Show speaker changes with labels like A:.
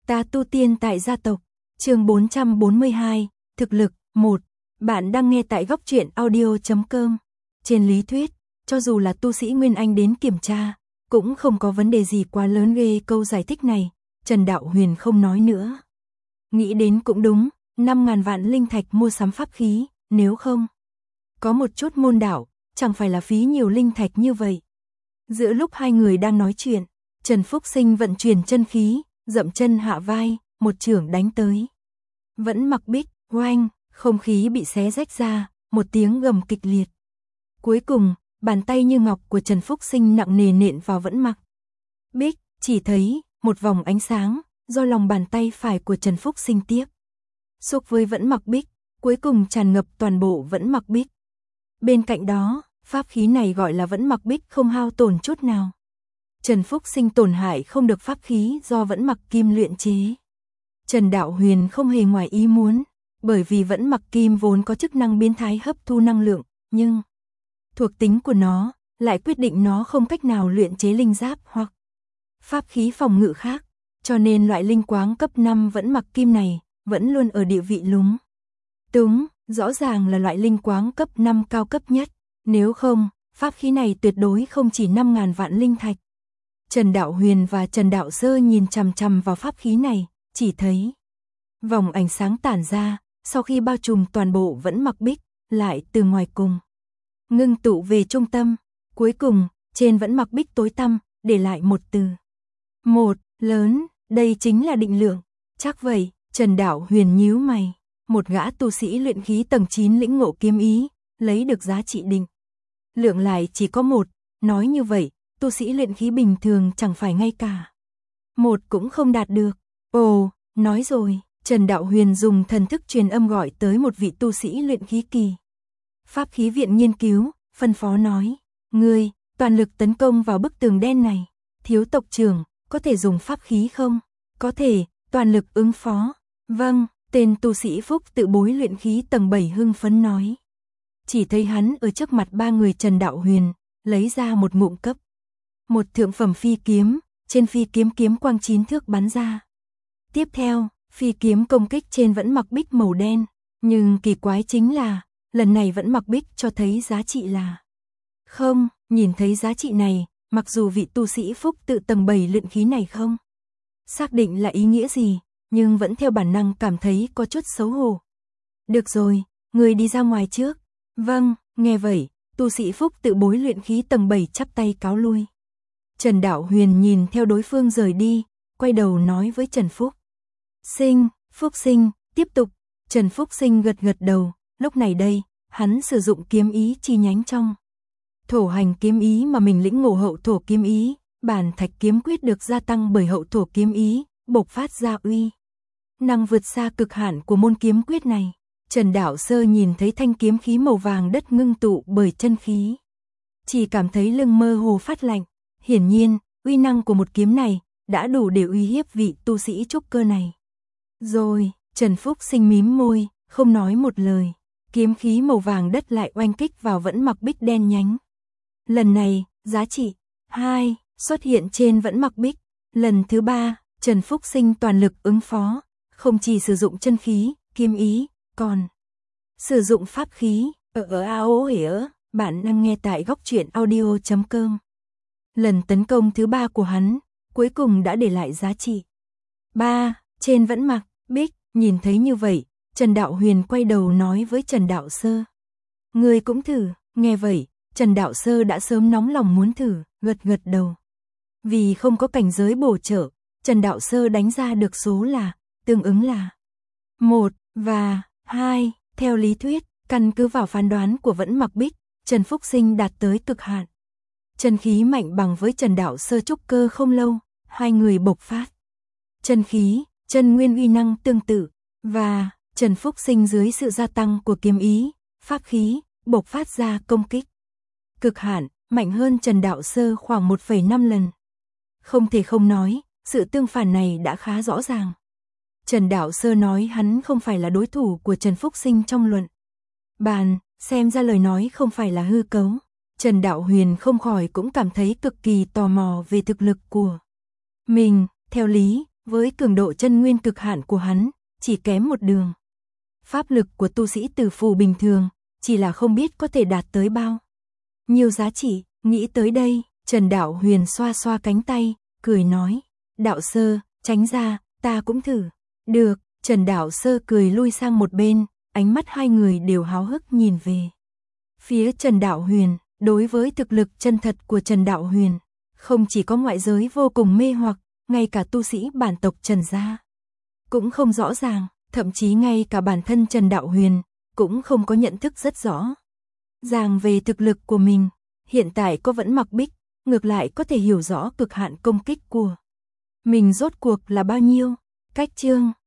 A: Ta tu tiên tại gia tộc, chương 442, thực lực, 1. Bạn đang nghe tại góc truyện audio.com. Trên lý thuyết, cho dù là tu sĩ Nguyên Anh đến kiểm tra, cũng không có vấn đề gì quá lớn ghê. Câu giải thích này, Trần Đạo Huyền không nói nữa. Nghĩ đến cũng đúng, 5.000 vạn linh thạch mua sắm pháp khí, nếu không có một chút môn đạo, chẳng phải là phí nhiều linh thạch như vậy. Giữa lúc hai người đang nói chuyện, Trần Phúc Sinh vận chuyển chân khí, dậm chân hạ vai, một chưởng đánh tới. Vẫn Mặc Bích, oanh, không khí bị xé rách ra, một tiếng gầm kịch liệt. Cuối cùng, bàn tay như ngọc của Trần Phúc Sinh nặng nề nện vào Vẫn Mặc Bích, chỉ thấy một vòng ánh sáng do lòng bàn tay phải của Trần Phúc Sinh tiếp xúc với Vẫn Mặc Bích, cuối cùng tràn ngập toàn bộ Vẫn Mặc Bích. Bên cạnh đó, pháp khí này gọi là Vẫn Mặc Bích không hao tổn chút nào. Trần Phúc Sinh tổn hại không được pháp khí do Vẫn Mặc Kim luyện chế. Trần Đạo Huyền không hề ngoài ý muốn, bởi vì Vẫn Mặc Kim vốn có chức năng biến thái hấp thu năng lượng, nhưng thuộc tính của nó lại quyết định nó không cách nào luyện chế linh giáp hoặc pháp khí phòng ngự khác, cho nên loại linh quáng cấp 5 Vẫn Mặc Kim này vẫn luôn ở địa vị lúng túng, rõ ràng là loại linh quáng cấp 5 cao cấp nhất, nếu không, pháp khí này tuyệt đối không chỉ 5.000 vạn linh thạch. Trần Đạo Huyền và Trần Đạo Sơ nhìn chằm chằm vào pháp khí này, chỉ thấy vòng ánh sáng tản ra, sau khi bao trùm toàn bộ Vẫn Mặc Bích, lại từ ngoài cùng ngưng tụ về trung tâm, cuối cùng, trên Vẫn Mặc Bích tối tăm, để lại một từ. Một, lớn, đây chính là định lượng. Chắc vậy, Trần Đạo Huyền nhíu mày, một gã tu sĩ luyện khí tầng 9 lĩnh ngộ kiếm ý, lấy được giá trị định lượng lại chỉ có một, nói như vậy, tu sĩ luyện khí bình thường chẳng phải ngay cả một cũng không đạt được. Ồ, nói rồi, Trần Đạo Huyền dùng thần thức truyền âm gọi tới một vị tu sĩ luyện khí kỳ. Pháp khí viện nghiên cứu, phân phó nói, ngươi, toàn lực tấn công vào bức tường đen này. Thiếu tộc trưởng, có thể dùng pháp khí không? Có thể, toàn lực ứng phó. Vâng, tên tu sĩ Phúc tự bối luyện khí tầng 7 hưng phấn nói. Chỉ thấy hắn ở trước mặt ba người Trần Đạo Huyền, lấy ra một ngụm cấp một thượng phẩm phi kiếm, trên phi kiếm kiếm quang 9 thước bắn ra. Tiếp theo, phi kiếm công kích trên Vẫn Mặc Bích màu đen, nhưng kỳ quái chính là, lần này Vẫn Mặc Bích cho thấy giá trị là không, nhìn thấy giá trị này, mặc dù vị tu sĩ Phúc tự tầng 7 luyện khí này không xác định là ý nghĩa gì, nhưng vẫn theo bản năng cảm thấy có chút xấu hổ. Được rồi, người đi ra ngoài trước. Vâng, nghe vậy, tu sĩ Phúc tự bối luyện khí tầng 7 chắp tay cáo lui. Trần Đạo Huyền nhìn theo đối phương rời đi, quay đầu nói với Trần Phúc Sinh, tiếp tục. Trần Phúc Sinh gật gật đầu, lúc này đây, hắn sử dụng kiếm ý chi nhánh trong thổ hành kiếm ý mà mình lĩnh ngộ hậu thổ kiếm ý, bản thạch kiếm quyết được gia tăng bởi hậu thổ kiếm ý, bộc phát ra uy năng vượt xa cực hạn của môn kiếm quyết này. Trần Đạo Sơ nhìn thấy thanh kiếm khí màu vàng đất ngưng tụ bởi chân khí, chỉ cảm thấy lưng mơ hồ phát lạnh. Hiển nhiên, uy năng của một kiếm này đã đủ để uy hiếp vị tu sĩ trúc cơ này. Rồi, Trần Phúc Sinh mím môi, không nói một lời. Kiếm khí màu vàng đất lại oanh kích vào Vẫn Mặc Bích đen nhánh. Lần này, giá trị 2 xuất hiện trên Vẫn Mặc Bích. Lần thứ 3, Trần Phúc Sinh toàn lực ứng phó, không chỉ sử dụng chân khí, kiếm ý, còn sử dụng pháp khí. Bạn đang nghe tại góc truyện audio.com. Lần tấn công thứ 3 của hắn, cuối cùng đã để lại giá trị 3 trên Vẫn Mặc Bích. Nhìn thấy như vậy, Trần Đạo Huyền quay đầu nói với Trần Đạo Sơ. Ngươi cũng thử. Nghe vậy, Trần Đạo Sơ đã sớm nóng lòng muốn thử, gật gật đầu. Vì không có cảnh giới bổ trợ, Trần Đạo Sơ đánh ra được số là, tương ứng là 1 và 2. Theo lý thuyết, căn cứ vào phán đoán của Vẫn Mặc Bích, Trần Phúc Sinh đạt tới cực hạn. Chân khí mạnh bằng với Trần Đạo Sơ trúc cơ không lâu, hai người bộc phát chân khí, chân nguyên uy năng tương tự, và Trần Phúc Sinh dưới sự gia tăng của kiếm ý, pháp khí, bộc phát ra công kích cực hạn, mạnh hơn Trần Đạo Sơ khoảng 1,5 lần. Không thể không nói, sự tương phản này đã khá rõ ràng. Trần Đạo Sơ nói hắn không phải là đối thủ của Trần Phúc Sinh trong luận bàn, xem ra lời nói không phải là hư cấu. Trần Đạo Huyền không khỏi cũng cảm thấy cực kỳ tò mò về thực lực của mình. Theo lý, Với cường độ chân nguyên cực hạn của hắn, chỉ kém một đường. Pháp lực của tu sĩ tử phù bình thường, chỉ là không biết có thể đạt tới bao nhiêu giá trị. Nghĩ tới đây, Trần Đạo Huyền xoa xoa cánh tay, cười nói, đạo sơ, tránh ra, ta cũng thử. Được, Trần Đạo Sơ cười lui sang một bên, ánh mắt hai người đều háo hức nhìn về phía Trần Đạo Huyền. Đối với thực lực chân thật của Trần Đạo Huyền, không chỉ có ngoại giới vô cùng mê hoặc, ngay cả tu sĩ bản tộc Trần gia cũng không rõ ràng, thậm chí ngay cả bản thân Trần Đạo Huyền cũng không có nhận thức rất rõ ràng về thực lực của mình. Hiện tại có Vẫn Mặc Bích, ngược lại có thể hiểu rõ cực hạn công kích của mình rốt cuộc là bao nhiêu. Cách chương